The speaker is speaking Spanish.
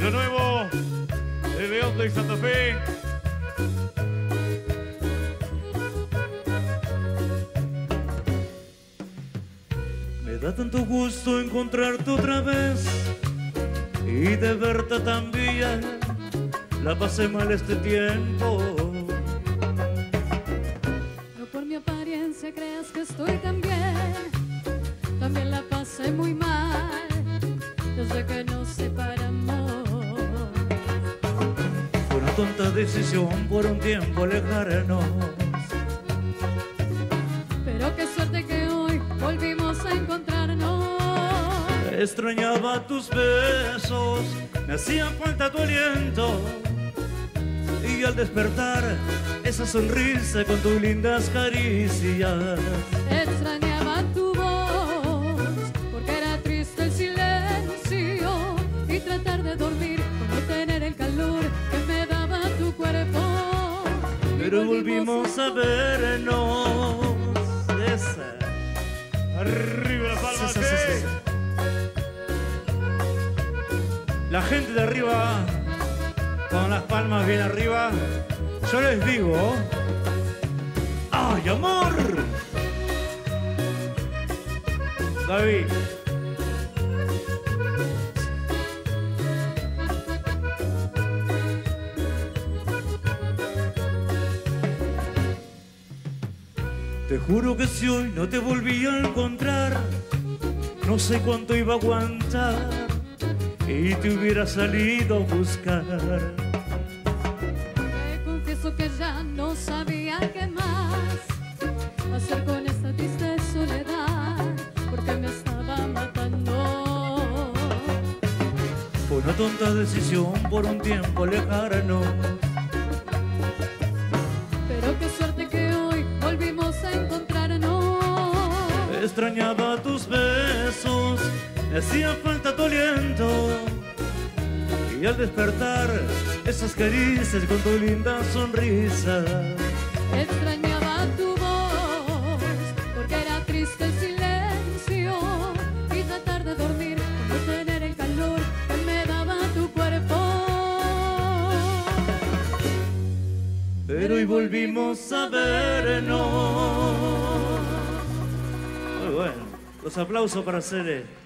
Lo nuevo de León y Santa Fe. Me da tanto gusto encontrarte otra vez y de verte tan bien. La pasé mal este tiempo. No por mi apariencia creas que estoy tan bien. También la pasé muy mal desde que nos separamos. Fue una tonta decisión por un tiempo alejarnos. Pero qué suerte que hoy volvimos a encontrarnos. Extrañaba tus besos, me hacía falta tu aliento. Y al despertar, esa sonrisa con tus lindas caricias. Extrañaba tu voz, porque era triste el silencio. Y tratar de dormir con no tener el calor que me daba tu cuerpo. Pero volvimos a vernos. Esa. Arriba la palma, Sí. La gente de arriba, con las palmas bien arriba, yo les digo: ¡ay, amor! David. Te juro que si hoy no te volví a encontrar, no sé cuánto iba a aguantar y te hubiera salido a buscar. Te confieso que ya no sabía qué más hacer con esta triste soledad, porque me estaba matando. Fue una tonta decisión por un tiempo alejarnos. Pero qué suerte que hoy volvimos a encontrarnos. Extrañaba tus besos, me hacía falta tu aliento. Y al despertar, esas caricias con tu linda sonrisa. Extrañaba tu voz, porque era triste el silencio. Y tratar de dormir con no tener el calor que me daba tu cuerpo. Pero hoy volvimos a vernos. Muy bueno, los aplausos para Cele.